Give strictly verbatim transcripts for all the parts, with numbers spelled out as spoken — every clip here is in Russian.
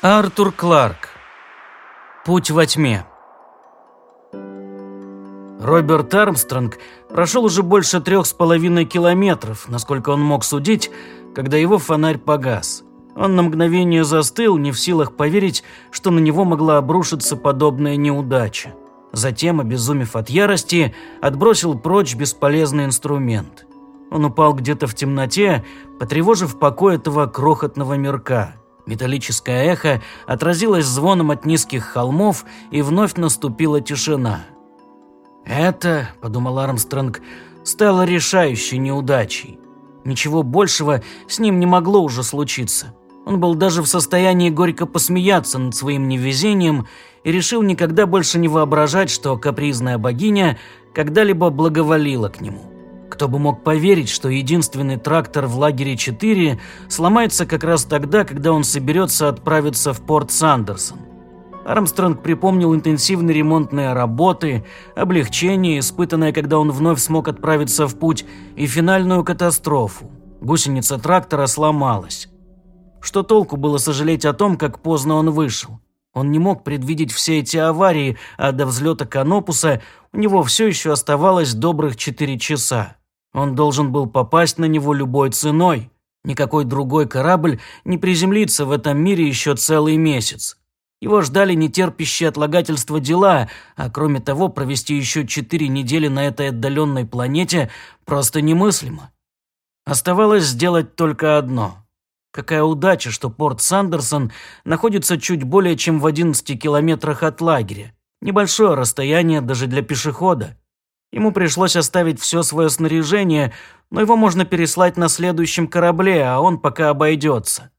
Артур Кларк. Путь во тьме. Роберт Армстронг прошел уже больше трех с половиной километров, насколько он мог судить, когда его фонарь погас. Он на мгновение застыл, не в силах поверить, что на него могла обрушиться подобная неудача. Затем, обезумев от ярости, отбросил прочь бесполезный инструмент. Он упал где-то в темноте, потревожив покой этого крохотного мирка. Металлическое эхо отразилось звоном от низких холмов, и вновь наступила тишина. «Это, — подумал Армстронг, — стало решающей неудачей. Ничего большего с ним не могло уже случиться. Он был даже в состоянии горько посмеяться над своим невезением и решил никогда больше не воображать, что капризная богиня когда-либо благоволила к нему. Кто бы мог поверить, что единственный трактор в лагере четыре сломается как раз тогда, когда он соберется отправиться в порт Сандерсон. Армстронг припомнил интенсивные ремонтные работы, облегчение, испытанное, когда он вновь смог отправиться в путь, и финальную катастрофу. Гусеница трактора сломалась. Что толку было сожалеть о том, как поздно он вышел? Он не мог предвидеть все эти аварии, а до взлета Канопуса у него все еще оставалось добрых четыре часа. Он должен был попасть на него любой ценой. Никакой другой корабль не приземлится в этом мире еще целый месяц. Его ждали нетерпящие отлагательства дела, а кроме того, провести еще четыре недели на этой отдаленной планете просто немыслимо. Оставалось сделать только одно. Какая удача, что порт Сандерсон находится чуть более чем в одиннадцати километрах от лагеря. Небольшое расстояние даже для пешехода. Ему пришлось оставить все свое снаряжение, но его можно переслать на следующем корабле, а он пока обойдется.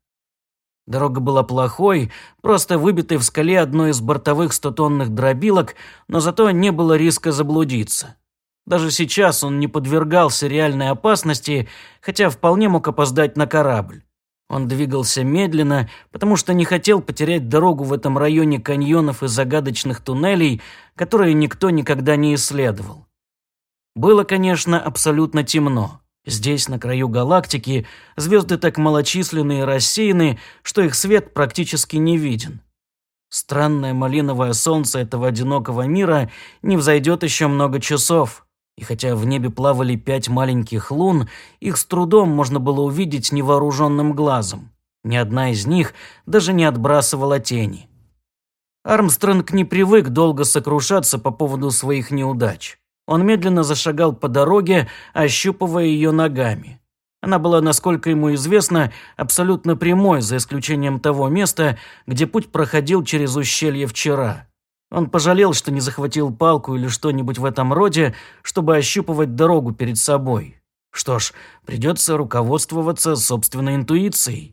Дорога была плохой, просто выбитой в скале одной из бортовых стотонных дробилок, но зато не было риска заблудиться. Даже сейчас он не подвергался реальной опасности, хотя вполне мог опоздать на корабль. Он двигался медленно, потому что не хотел потерять дорогу в этом районе каньонов и загадочных туннелей, которые никто никогда не исследовал. Было, конечно, абсолютно темно. Здесь, на краю галактики, звезды так малочисленны и рассеяны, что их свет практически не виден. Странное малиновое солнце этого одинокого мира не взойдет еще много часов. И хотя в небе плавали пять маленьких лун, их с трудом можно было увидеть невооруженным глазом. Ни одна из них даже не отбрасывала тени. Армстронг не привык долго сокрушаться по поводу своих неудач. Он медленно зашагал по дороге, ощупывая ее ногами. Она была, насколько ему известно, абсолютно прямой, за исключением того места, где путь проходил через ущелье вчера. Он пожалел, что не захватил палку или что-нибудь в этом роде, чтобы ощупывать дорогу перед собой. Что ж, придется руководствоваться собственной интуицией.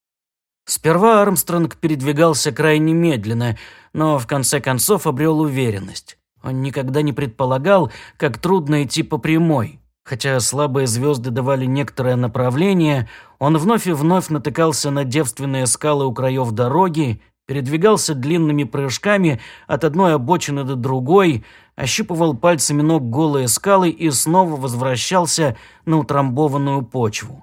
Сперва Армстронг передвигался крайне медленно, но в конце концов обрел уверенность. Он никогда не предполагал, как трудно идти по прямой. Хотя слабые звезды давали некоторое направление, он вновь и вновь натыкался на девственные скалы у краев дороги, передвигался длинными прыжками от одной обочины до другой, ощупывал пальцами ног голые скалы и снова возвращался на утрамбованную почву.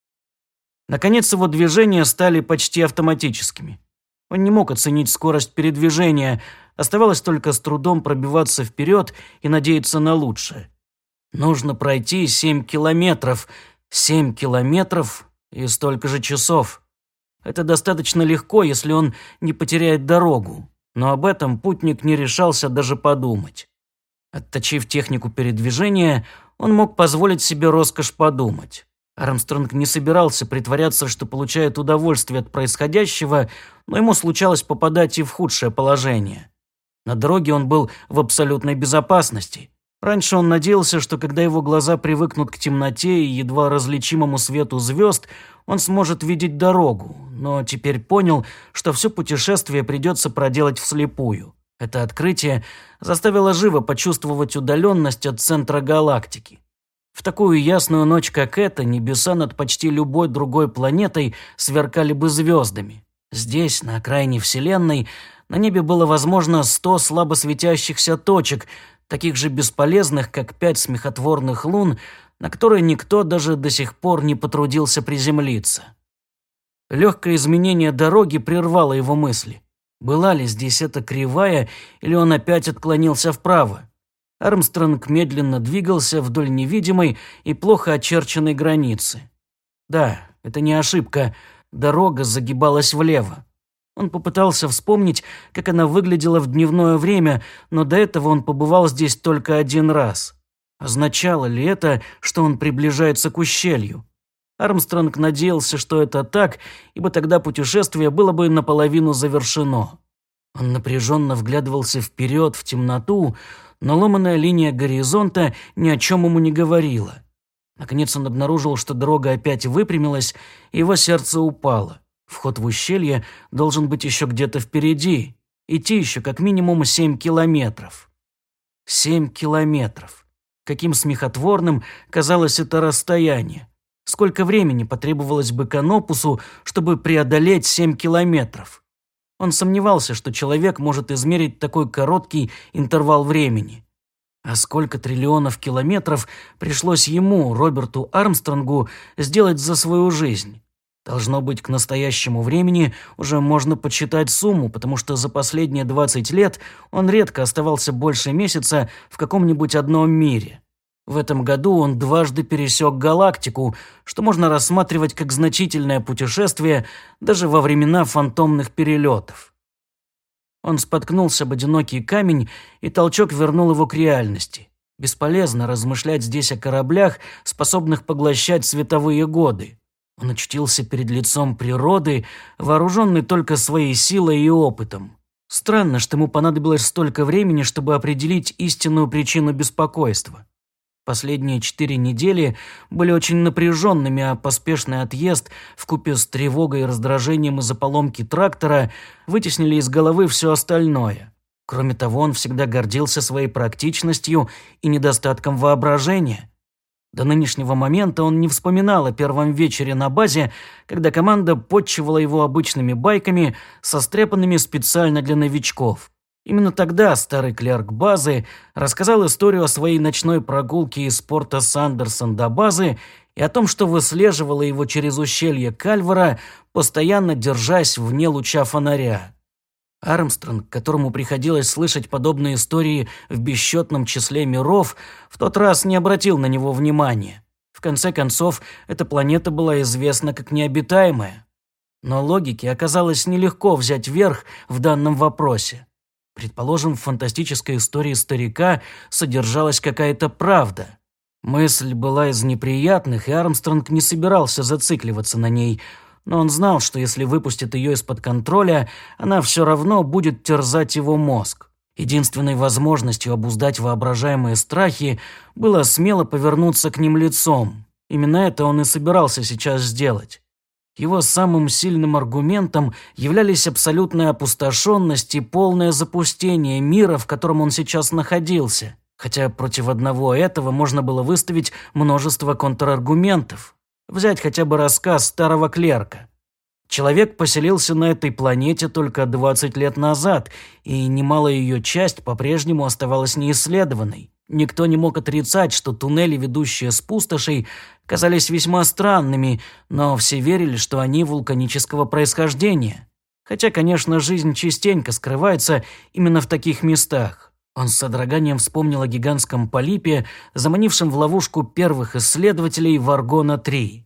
Наконец его движения стали почти автоматическими. Он не мог оценить скорость передвижения, оставалось только с трудом пробиваться вперед и надеяться на лучшее. Нужно пройти семь километров, семь километров и столько же часов. Это достаточно легко, если он не потеряет дорогу, но об этом путник не решался даже подумать. Отточив технику передвижения, он мог позволить себе роскошь подумать. Армстронг не собирался притворяться, что получает удовольствие от происходящего, но ему случалось попадать и в худшее положение. На дороге он был в абсолютной безопасности. Раньше он надеялся, что когда его глаза привыкнут к темноте и едва различимому свету звезд, он сможет видеть дорогу, но теперь понял, что все путешествие придется проделать вслепую. Это открытие заставило живо почувствовать удаленность от центра галактики. В такую ясную ночь, как эта, небеса над почти любой другой планетой сверкали бы звездами. Здесь, на окраине Вселенной, на небе было, возможно, сто слабо светящихся точек, таких же бесполезных, как пять смехотворных лун, на которые никто даже до сих пор не потрудился приземлиться. Легкое изменение дороги прервало его мысли. Была ли здесь эта кривая, или он опять отклонился вправо? Армстронг медленно двигался вдоль невидимой и плохо очерченной границы. Да, это не ошибка, дорога загибалась влево. Он попытался вспомнить, как она выглядела в дневное время, но до этого он побывал здесь только один раз. Означало ли это, что он приближается к ущелью? Армстронг надеялся, что это так, ибо тогда путешествие было бы наполовину завершено. Он напряженно вглядывался вперед в темноту, но ломаная линия горизонта ни о чем ему не говорила. Наконец он обнаружил, что дорога опять выпрямилась, и его сердце упало. Вход в ущелье должен быть еще где-то впереди. Идти еще как минимум семь километров. Семь километров. Каким смехотворным казалось это расстояние. Сколько времени потребовалось бы Канопусу, чтобы преодолеть семь километров? Он сомневался, что человек может измерить такой короткий интервал времени. А сколько триллионов километров пришлось ему, Роберту Армстронгу, сделать за свою жизнь? Должно быть, к настоящему времени уже можно подсчитать сумму, потому что за последние двадцать лет он редко оставался больше месяца в каком-нибудь одном мире. В этом году он дважды пересек галактику, что можно рассматривать как значительное путешествие даже во времена фантомных перелетов. Он споткнулся об одинокий камень, и толчок вернул его к реальности. Бесполезно размышлять здесь о кораблях, способных поглощать световые годы. Он очутился перед лицом природы, вооруженный только своей силой и опытом. Странно, что ему понадобилось столько времени, чтобы определить истинную причину беспокойства. Последние четыре недели были очень напряженными, а поспешный отъезд вкупе с тревогой и раздражением из-за поломки трактора вытеснили из головы все остальное. Кроме того, он всегда гордился своей практичностью и недостатком воображения. До нынешнего момента он не вспоминал о первом вечере на базе, когда команда подчивала его обычными байками, состряпанными специально для новичков. Именно тогда старый клерк базы рассказал историю о своей ночной прогулке из порта Сандерсон до базы и о том, что выслеживало его через ущелье Кальвара, постоянно держась вне луча фонаря. Армстронг, которому приходилось слышать подобные истории в бесчетном числе миров, в тот раз не обратил на него внимания. В конце концов, эта планета была известна как необитаемая. Но логике оказалось нелегко взять верх в данном вопросе. Предположим, в фантастической истории старика содержалась какая-то правда. Мысль была из неприятных, и Армстронг не собирался зацикливаться на ней, но он знал, что если выпустит ее из-под контроля, она все равно будет терзать его мозг. Единственной возможностью обуздать воображаемые страхи было смело повернуться к ним лицом. Именно это он и собирался сейчас сделать. Его самым сильным аргументом являлись абсолютная опустошенность и полное запустение мира, в котором он сейчас находился. Хотя против одного этого можно было выставить множество контраргументов. Взять хотя бы рассказ старого клерка. Человек поселился на этой планете только двадцать лет назад, и немалая ее часть по-прежнему оставалась неисследованной. Никто не мог отрицать, что туннели, ведущие с пустошей, казались весьма странными, но все верили, что они вулканического происхождения. Хотя, конечно, жизнь частенько скрывается именно в таких местах. Он с содроганием вспомнил о гигантском полипе, заманившем в ловушку первых исследователей Варгона три.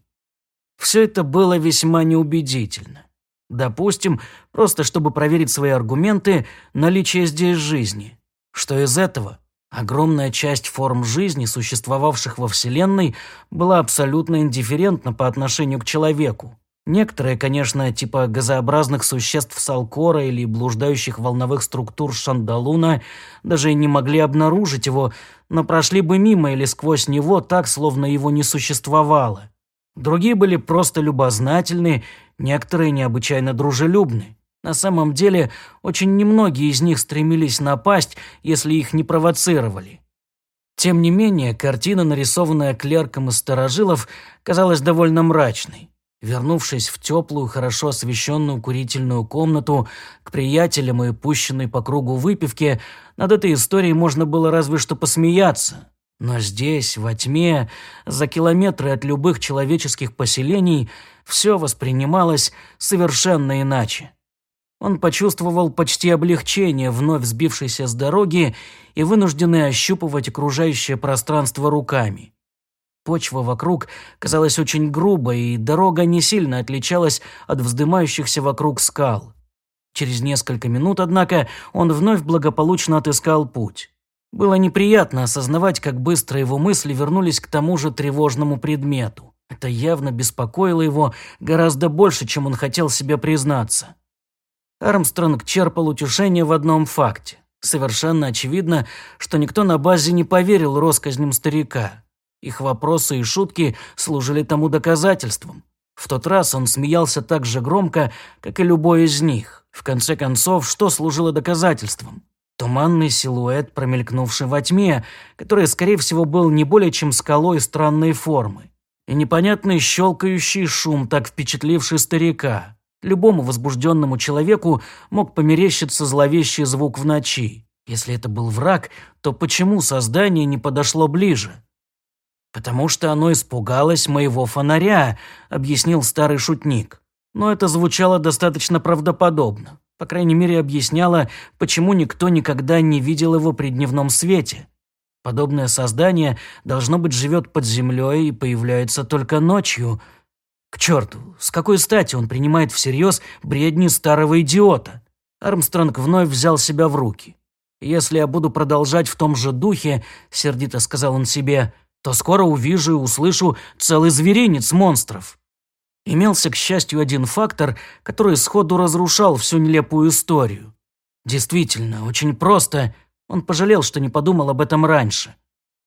Все это было весьма неубедительно. Допустим, просто чтобы проверить свои аргументы, наличие здесь жизни. Что из этого? Огромная часть форм жизни, существовавших во Вселенной, была абсолютно индифферентна по отношению к человеку. Некоторые, конечно, типа газообразных существ Салкора или блуждающих волновых структур Шандалуна, даже и не могли обнаружить его, но прошли бы мимо или сквозь него так, словно его не существовало. Другие были просто любознательны, некоторые необычайно дружелюбны. На самом деле, очень немногие из них стремились напасть, если их не провоцировали. Тем не менее, картина, нарисованная клерком из старожилов, казалась довольно мрачной. Вернувшись в теплую, хорошо освещенную курительную комнату к приятелям и пущенной по кругу выпивке, над этой историей можно было разве что посмеяться. Но здесь, во тьме, за километры от любых человеческих поселений, все воспринималось совершенно иначе. Он почувствовал почти облегчение, вновь сбившийся с дороги и вынужденный ощупывать окружающее пространство руками. Почва вокруг казалась очень грубой, и дорога не сильно отличалась от вздымающихся вокруг скал. Через несколько минут, однако, он вновь благополучно отыскал путь. Было неприятно осознавать, как быстро его мысли вернулись к тому же тревожному предмету. Это явно беспокоило его гораздо больше, чем он хотел себе признаться. Армстронг черпал утешение в одном факте. Совершенно очевидно, что никто на базе не поверил россказням старика. Их вопросы и шутки служили тому доказательством. В тот раз он смеялся так же громко, как и любой из них. В конце концов, что служило доказательством? Туманный силуэт, промелькнувший во тьме, который, скорее всего, был не более чем скалой странной формы. И непонятный щелкающий шум, так впечатливший старика. Любому возбужденному человеку мог померещиться зловещий звук в ночи. Если это был враг, то почему создание не подошло ближе? «Потому что оно испугалось моего фонаря», — объяснил старый шутник. Но это звучало достаточно правдоподобно. По крайней мере, объясняло, почему никто никогда не видел его при дневном свете. Подобное создание, должно быть, живет под землей и появляется только ночью. К черту, с какой стати он принимает всерьез бредни старого идиота? Армстронг вновь взял себя в руки. «Если я буду продолжать в том же духе», — сердито сказал он себе, — «то скоро увижу и услышу целый зверинец монстров». Имелся, к счастью, один фактор, который сходу разрушал всю нелепую историю. Действительно, очень просто. Он пожалел, что не подумал об этом раньше.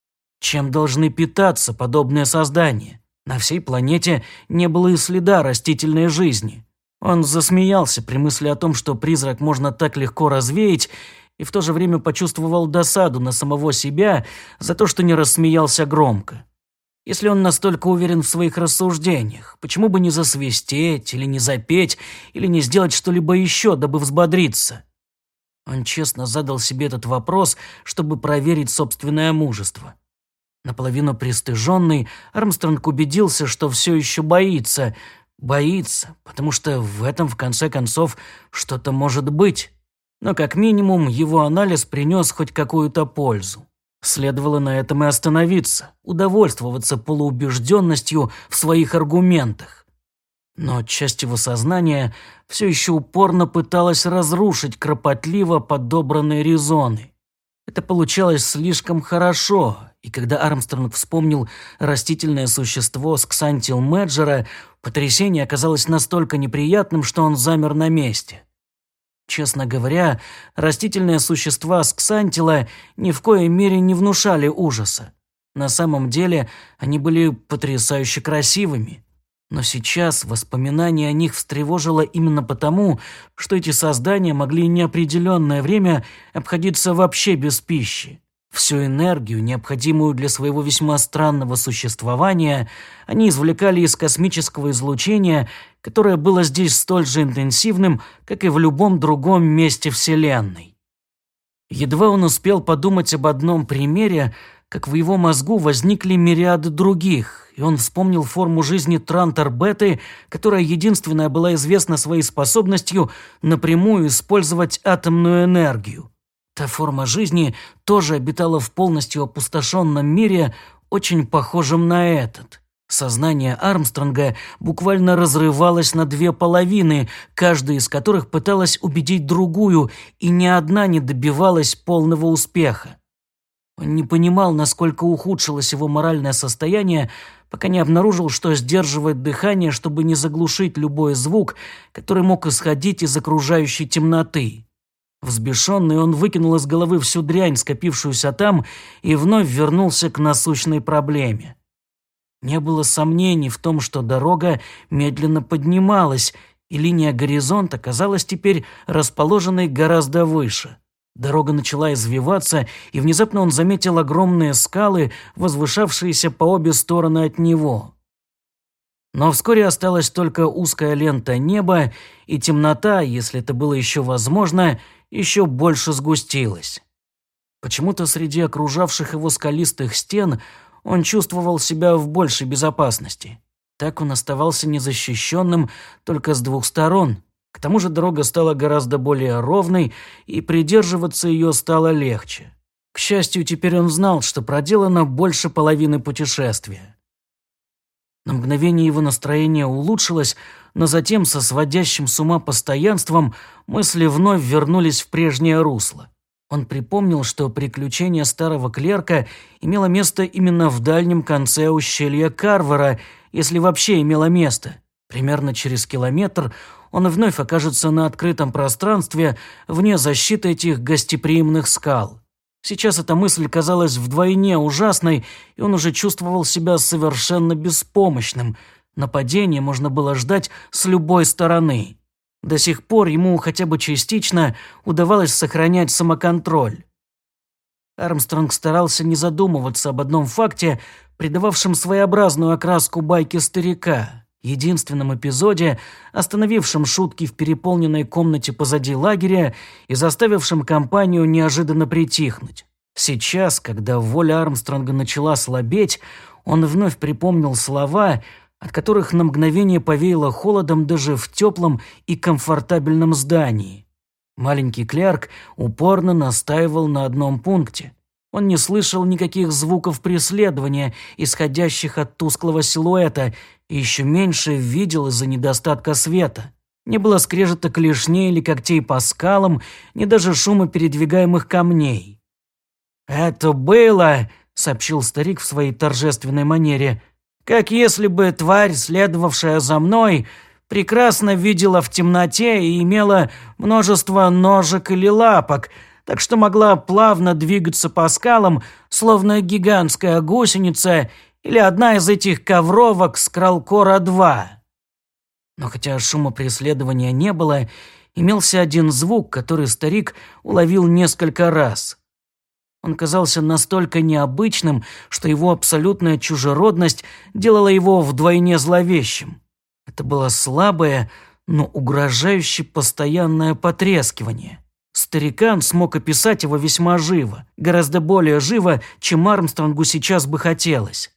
Чем должны питаться подобные создания? На всей планете не было и следа растительной жизни. Он засмеялся при мысли о том, что призрак можно так легко развеять, и в то же время почувствовал досаду на самого себя за то, что не рассмеялся громко. Если он настолько уверен в своих рассуждениях, почему бы не засвистеть или не запеть, или не сделать что-либо еще, дабы взбодриться? Он честно задал себе этот вопрос, чтобы проверить собственное мужество. Наполовину пристыженный, Армстронг убедился, что все еще боится. Боится, потому что в этом, в конце концов, что-то может быть. Но как минимум его анализ принес хоть какую-то пользу. Следовало на этом и остановиться, удовольствоваться полуубежденностью в своих аргументах. Но часть его сознания все еще упорно пыталась разрушить кропотливо подобранные резоны. Это получалось слишком хорошо, и когда Армстронг вспомнил растительное существо Сксантил Меджера, потрясение оказалось настолько неприятным, что он замер на месте. Честно говоря, растительные существа Сксантила ни в коей мере не внушали ужаса. На самом деле они были потрясающе красивыми. Но сейчас воспоминание о них встревожило именно потому, что эти создания могли неопределенное время обходиться вообще без пищи. Всю энергию, необходимую для своего весьма странного существования, они извлекали из космического излучения, которое было здесь столь же интенсивным, как и в любом другом месте Вселенной. Едва он успел подумать об одном примере, как в его мозгу возникли мириады других, и он вспомнил форму жизни Трантор-Беты, которая единственная была известна своей способностью напрямую использовать атомную энергию. Та форма жизни тоже обитала в полностью опустошенном мире, очень похожем на этот. Сознание Армстронга буквально разрывалось на две половины, каждая из которых пыталась убедить другую, и ни одна не добивалась полного успеха. Он не понимал, насколько ухудшилось его моральное состояние, пока не обнаружил, что сдерживает дыхание, чтобы не заглушить любой звук, который мог исходить из окружающей темноты. Взбешенный, он выкинул из головы всю дрянь, скопившуюся там, и вновь вернулся к насущной проблеме. Не было сомнений в том, что дорога медленно поднималась, и линия горизонта казалась теперь расположенной гораздо выше. Дорога начала извиваться, и внезапно он заметил огромные скалы, возвышавшиеся по обе стороны от него. Но вскоре осталась только узкая лента неба, и темнота, если это было еще возможно, еще больше сгустилась. Почему-то среди окружавших его скалистых стен он чувствовал себя в большей безопасности. Так он оставался незащищенным только с двух сторон. К тому же дорога стала гораздо более ровной, и придерживаться ее стало легче. К счастью, теперь он знал, что проделано больше половины путешествия. На мгновение его настроение улучшилось, но затем со сводящим с ума постоянством мысли вновь вернулись в прежнее русло. Он припомнил, что приключение старого клерка имело место именно в дальнем конце ущелья Карвара, если вообще имело место. Примерно через километр он вновь окажется на открытом пространстве вне защиты этих гостеприимных скал. Сейчас эта мысль казалась вдвойне ужасной, и он уже чувствовал себя совершенно беспомощным. Нападение можно было ждать с любой стороны. До сих пор ему хотя бы частично удавалось сохранять самоконтроль. Армстронг старался не задумываться об одном факте, придававшем своеобразную окраску байки старика, единственном эпизоде, остановившем шутки в переполненной комнате позади лагеря и заставившем компанию неожиданно притихнуть. Сейчас, когда воля Армстронга начала слабеть, он вновь припомнил слова, от которых на мгновение повеяло холодом даже в теплом и комфортабельном здании. Маленький клерк упорно настаивал на одном пункте. Он не слышал никаких звуков преследования, исходящих от тусклого силуэта, и еще меньше видел из-за недостатка света. Не было скрежета клешней или когтей по скалам, ни даже шума передвигаемых камней. «Это было», — сообщил старик в своей торжественной манере, «как если бы тварь, следовавшая за мной, прекрасно видела в темноте и имела множество ножек или лапок, так что могла плавно двигаться по скалам, словно гигантская гусеница или одна из этих ковровок с Кралкора-два». Но хотя шума преследования не было, имелся один звук, который старик уловил несколько раз. Он казался настолько необычным, что его абсолютная чужеродность делала его вдвойне зловещим. Это было слабое, но угрожающе постоянное потрескивание. Старикан смог описать его весьма живо, гораздо более живо, чем Армстронгу сейчас бы хотелось.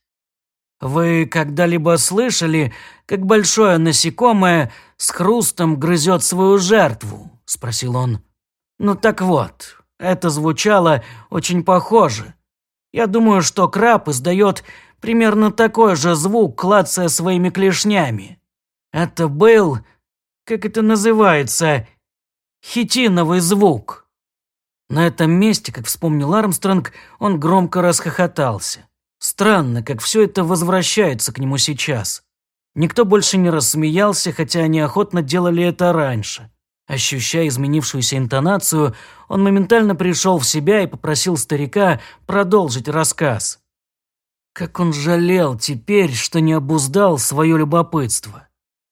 «Вы когда-либо слышали, как большое насекомое с хрустом грызет свою жертву?» – спросил он. «Ну так вот, это звучало очень похоже. Я думаю, что краб издает примерно такой же звук, клацая своими клешнями. Это был, как это называется, хитиновый звук». На этом месте, как вспомнил Армстронг, он громко расхохотался. Странно, как все это возвращается к нему сейчас. Никто больше не рассмеялся, хотя они охотно делали это раньше. Ощущая изменившуюся интонацию, он моментально пришел в себя и попросил старика продолжить рассказ. Как он жалел теперь, что не обуздал свое любопытство.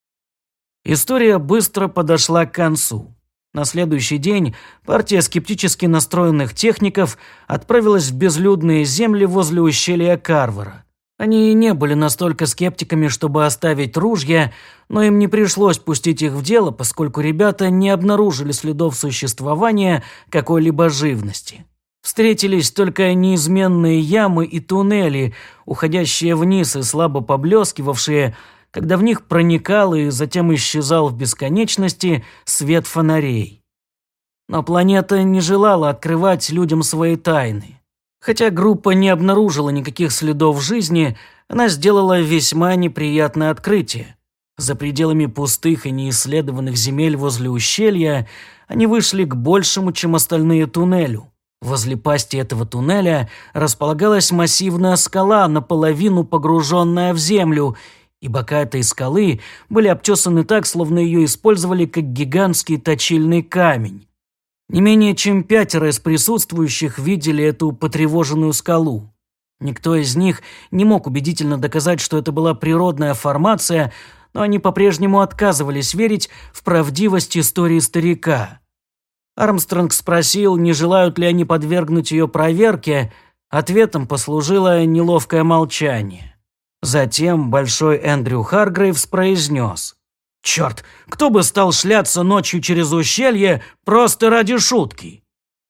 История быстро подошла к концу. На следующий день партия скептически настроенных техников отправилась в безлюдные земли возле ущелья Карвара. Они не были настолько скептиками, чтобы оставить ружья, но им не пришлось пустить их в дело, поскольку ребята не обнаружили следов существования какой-либо живности. Встретились только неизменные ямы и туннели, уходящие вниз и слабо поблескивавшие, когда в них проникал и затем исчезал в бесконечности свет фонарей. Но планета не желала открывать людям свои тайны. Хотя группа не обнаружила никаких следов жизни, она сделала весьма неприятное открытие. За пределами пустых и неисследованных земель возле ущелья они вышли к большему, чем остальные, туннелю. Возле пасти этого туннеля располагалась массивная скала, наполовину погруженная в землю, и бока этой скалы были обтесаны так, словно ее использовали как гигантский точильный камень. Не менее чем пятеро из присутствующих видели эту потревоженную скалу. Никто из них не мог убедительно доказать, что это была природная формация, но они по-прежнему отказывались верить в правдивость истории старика. Армстронг спросил, не желают ли они подвергнуть ее проверке. Ответом послужило неловкое молчание. Затем большой Эндрю Харгрейвс произнес: «Черт, кто бы стал шляться ночью через ущелье просто ради шутки?»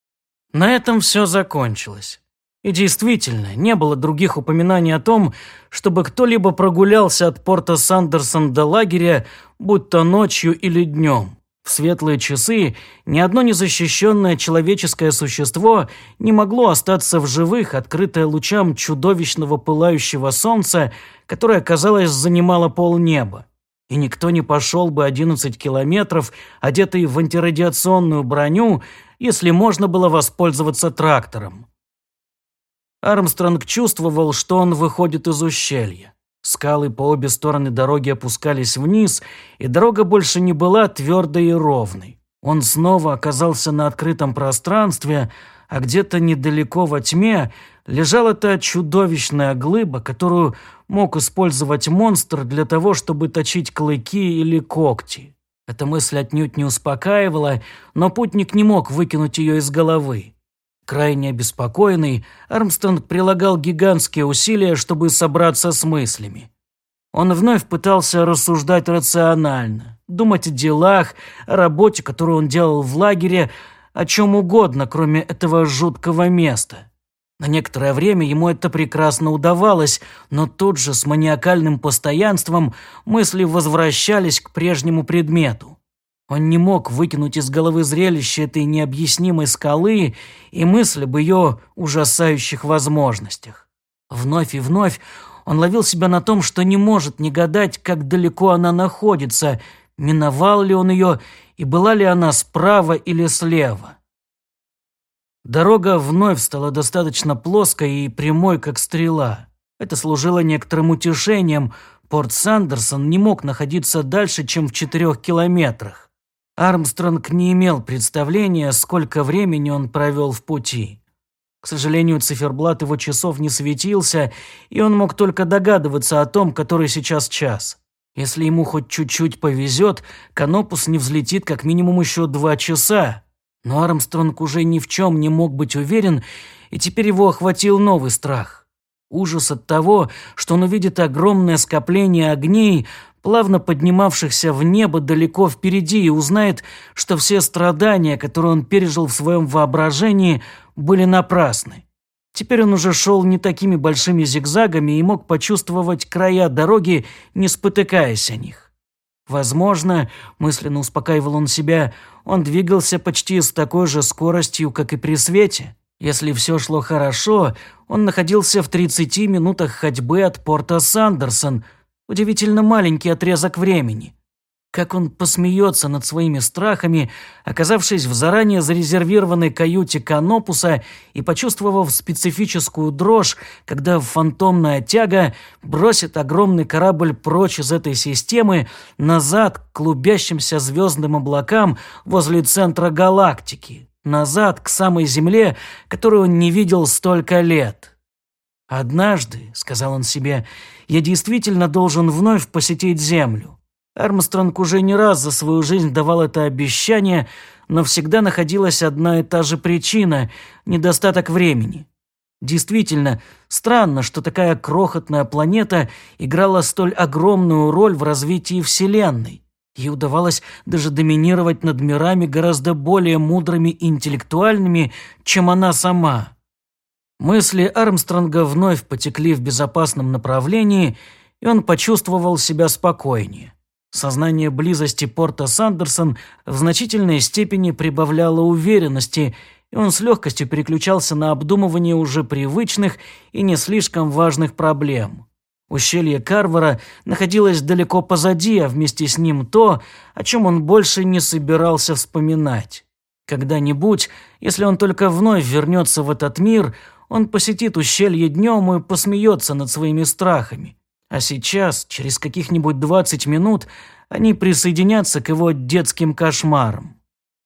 На этом все закончилось. И действительно, не было других упоминаний о том, чтобы кто-либо прогулялся от порта Сандерсон до лагеря, будь то ночью или днем. В светлые часы ни одно незащищенное человеческое существо не могло остаться в живых, открытое лучам чудовищного пылающего солнца, которое, казалось, занимало полнеба. И никто не пошел бы одиннадцать километров, одетый в антирадиационную броню, если можно было воспользоваться трактором. Армстронг чувствовал, что он выходит из ущелья. Скалы по обе стороны дороги опускались вниз, и дорога больше не была твердой и ровной. Он снова оказался на открытом пространстве, а где-то недалеко во тьме лежала та чудовищная глыба, которую мог использовать монстр для того, чтобы точить клыки или когти. Эта мысль отнюдь не успокаивала, но путник не мог выкинуть ее из головы. Крайне обеспокоенный, Армстронг прилагал гигантские усилия, чтобы собраться с мыслями. Он вновь пытался рассуждать рационально, думать о делах, о работе, которую он делал в лагере, о чем угодно, кроме этого жуткого места. На некоторое время ему это прекрасно удавалось, но тут же с маниакальным постоянством мысли возвращались к прежнему предмету. Он не мог выкинуть из головы зрелище этой необъяснимой скалы и мысль об ее ужасающих возможностях. Вновь и вновь он ловил себя на том, что не может не гадать, как далеко она находится, миновал ли он ее и была ли она справа или слева. Дорога вновь стала достаточно плоской и прямой, как стрела. Это служило некоторым утешением. Порт Сандерсон не мог находиться дальше, чем в четырех километрах. Армстронг не имел представления, сколько времени он провел в пути. К сожалению, циферблат его часов не светился, и он мог только догадываться о том, который сейчас час. Если ему хоть чуть-чуть повезет, Канопус не взлетит как минимум еще два часа. Но Армстронг уже ни в чем не мог быть уверен, и теперь его охватил новый страх. Ужас от того, что он увидит огромное скопление огней, плавно поднимавшихся в небо далеко впереди, и узнает, что все страдания, которые он пережил в своем воображении, были напрасны. Теперь он уже шел не такими большими зигзагами и мог почувствовать края дороги, не спотыкаясь о них. Возможно, мысленно успокаивал он себя, он двигался почти с такой же скоростью, как и при свете. Если все шло хорошо, он находился в тридцати минутах ходьбы от порта Сандерсон. Удивительно маленький отрезок времени. Как он посмеется над своими страхами, оказавшись в заранее зарезервированной каюте Канопуса и почувствовав специфическую дрожь, когда фантомная тяга бросит огромный корабль прочь из этой системы назад к клубящимся звездным облакам возле центра галактики, назад к самой Земле, которую он не видел столько лет. «Однажды, — сказал он себе, — я действительно должен вновь посетить Землю». Армстронг уже не раз за свою жизнь давал это обещание, но всегда находилась одна и та же причина – недостаток времени. Действительно, странно, что такая крохотная планета играла столь огромную роль в развитии Вселенной. Ей удавалось даже доминировать над мирами гораздо более мудрыми и интеллектуальными, чем она сама. Мысли Армстронга вновь потекли в безопасном направлении, и он почувствовал себя спокойнее. Сознание близости порта Сандерсон в значительной степени прибавляло уверенности, и он с легкостью переключался на обдумывание уже привычных и не слишком важных проблем. Ущелье Карвара находилось далеко позади, а вместе с ним то, о чем он больше не собирался вспоминать. Когда-нибудь, если он только вновь вернется в этот мир, он посетит ущелье днем и посмеется над своими страхами. А сейчас, через каких-нибудь двадцать минут, они присоединятся к его детским кошмарам.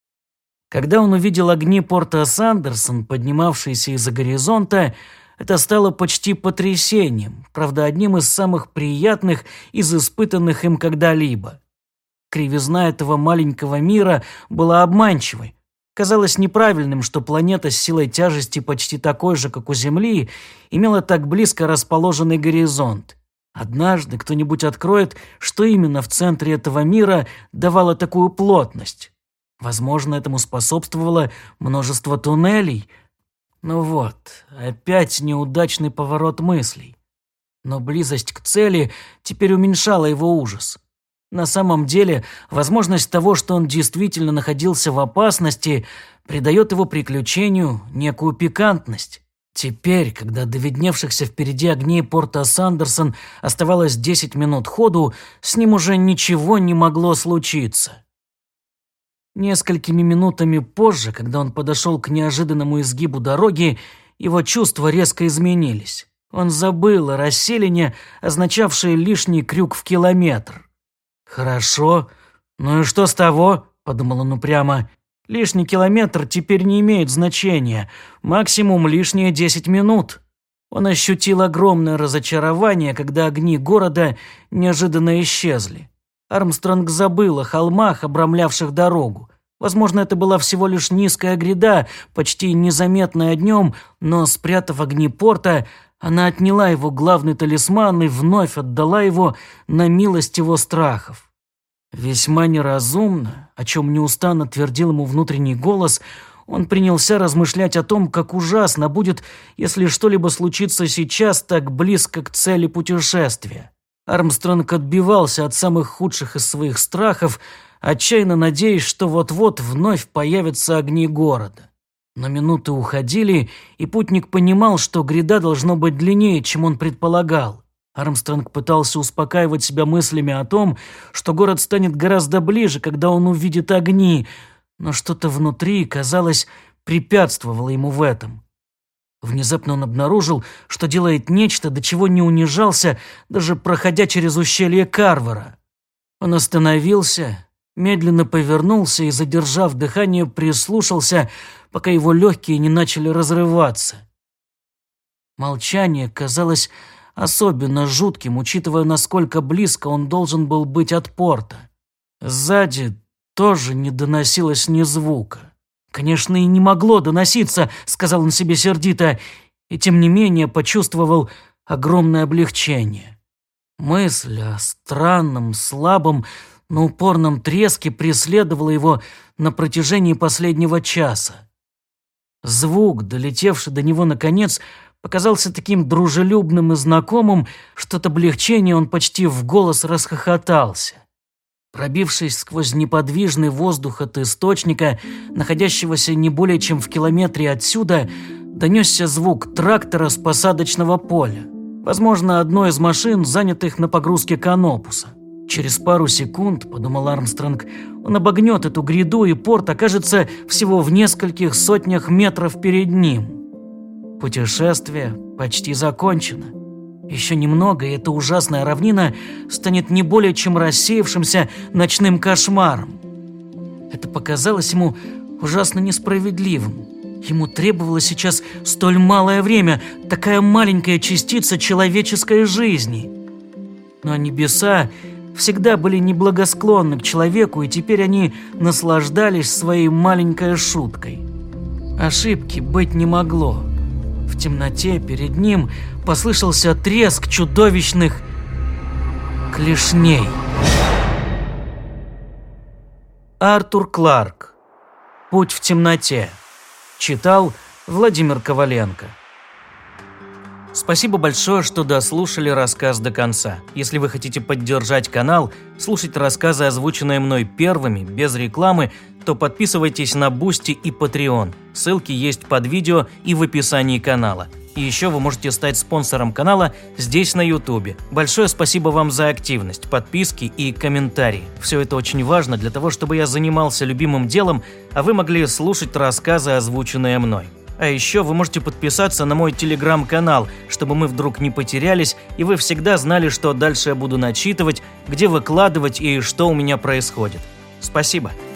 Когда он увидел огни порта Сандерсон, поднимавшиеся из-за горизонта, это стало почти потрясением, правда, одним из самых приятных из испытанных им когда-либо. Кривизна этого маленького мира была обманчивой. Казалось неправильным, что планета с силой тяжести почти такой же, как у Земли, имела так близко расположенный горизонт. Однажды кто-нибудь откроет, что именно в центре этого мира давало такую плотность. Возможно, этому способствовало множество туннелей. Ну вот, опять неудачный поворот мыслей. Но близость к цели теперь уменьшала его ужас. На самом деле, возможность того, что он действительно находился в опасности, придает его приключению некую пикантность. Теперь, когда до видневшихся впереди огней порта Сандерсон оставалось десять минут ходу, с ним уже ничего не могло случиться. Несколькими минутами позже, когда он подошел к неожиданному изгибу дороги, его чувства резко изменились. Он забыл о расселине, означавшее лишний крюк в километр. «Хорошо. Ну и что с того?» – подумал он упрямо. «Лишний километр теперь не имеет значения. Максимум лишние десять минут». Он ощутил огромное разочарование, когда огни города неожиданно исчезли. Армстронг забыл о холмах, обрамлявших дорогу. Возможно, это была всего лишь низкая гряда, почти незаметная днем, но, спрятав огни порта, она отняла его главный талисман и вновь отдала его на милость его страхов. Весьма неразумно, о чем неустанно твердил ему внутренний голос, он принялся размышлять о том, как ужасно будет, если что-либо случится сейчас так близко к цели путешествия. Армстронг отбивался от самых худших из своих страхов, отчаянно надеясь, что вот-вот вновь появятся огни города. Но минуты уходили, и путник понимал, что гряда должно быть длиннее, чем он предполагал. Армстронг пытался успокаивать себя мыслями о том, что город станет гораздо ближе, когда он увидит огни, но что-то внутри, казалось, препятствовало ему в этом. Внезапно он обнаружил, что делает нечто, до чего не унижался, даже проходя через ущелье Карвера. Он остановился, медленно повернулся и, задержав дыхание, прислушался, пока его легкие не начали разрываться. Молчание казалось особенно жутким, учитывая, насколько близко он должен был быть от порта. Сзади тоже не доносилось ни звука. «Конечно, и не могло доноситься», — сказал он себе сердито, и тем не менее почувствовал огромное облегчение. Мысль о странном, слабом, но упорном треске преследовала его на протяжении последнего часа. Звук, долетевший до него наконец, показался таким дружелюбным и знакомым, что от облегчения он почти в голос расхохотался. Пробившись сквозь неподвижный воздух от источника, находящегося не более чем в километре отсюда, донесся звук трактора с посадочного поля. Возможно, одной из машин, занятых на погрузке канопуса. Через пару секунд, подумал Армстронг, он обогнет эту гряду, и порт окажется всего в нескольких сотнях метров перед ним. Путешествие почти закончено. Еще немного, и эта ужасная равнина станет не более чем рассеявшимся ночным кошмаром. Это показалось ему ужасно несправедливым. Ему требовалось сейчас столь малое время, такая маленькая частица человеческой жизни. Но небеса всегда были неблагосклонны к человеку, и теперь они наслаждались своей маленькой шуткой. Ошибки быть не могло. В темноте перед ним послышался треск чудовищных клешней. Артур Кларк. «Путь в темноте». Читал Владимир Коваленко. Спасибо большое, что дослушали рассказ до конца. Если вы хотите поддержать канал, слушать рассказы, озвученные мной первыми, без рекламы, то подписывайтесь на Бусти и Patreon. Ссылки есть под видео и в описании канала. И еще вы можете стать спонсором канала здесь на Ютубе. Большое спасибо вам за активность, подписки и комментарии. Все это очень важно для того, чтобы я занимался любимым делом, а вы могли слушать рассказы, озвученные мной. А еще вы можете подписаться на мой телеграм-канал, чтобы мы вдруг не потерялись, и вы всегда знали, что дальше я буду начитывать, где выкладывать и что у меня происходит. Спасибо.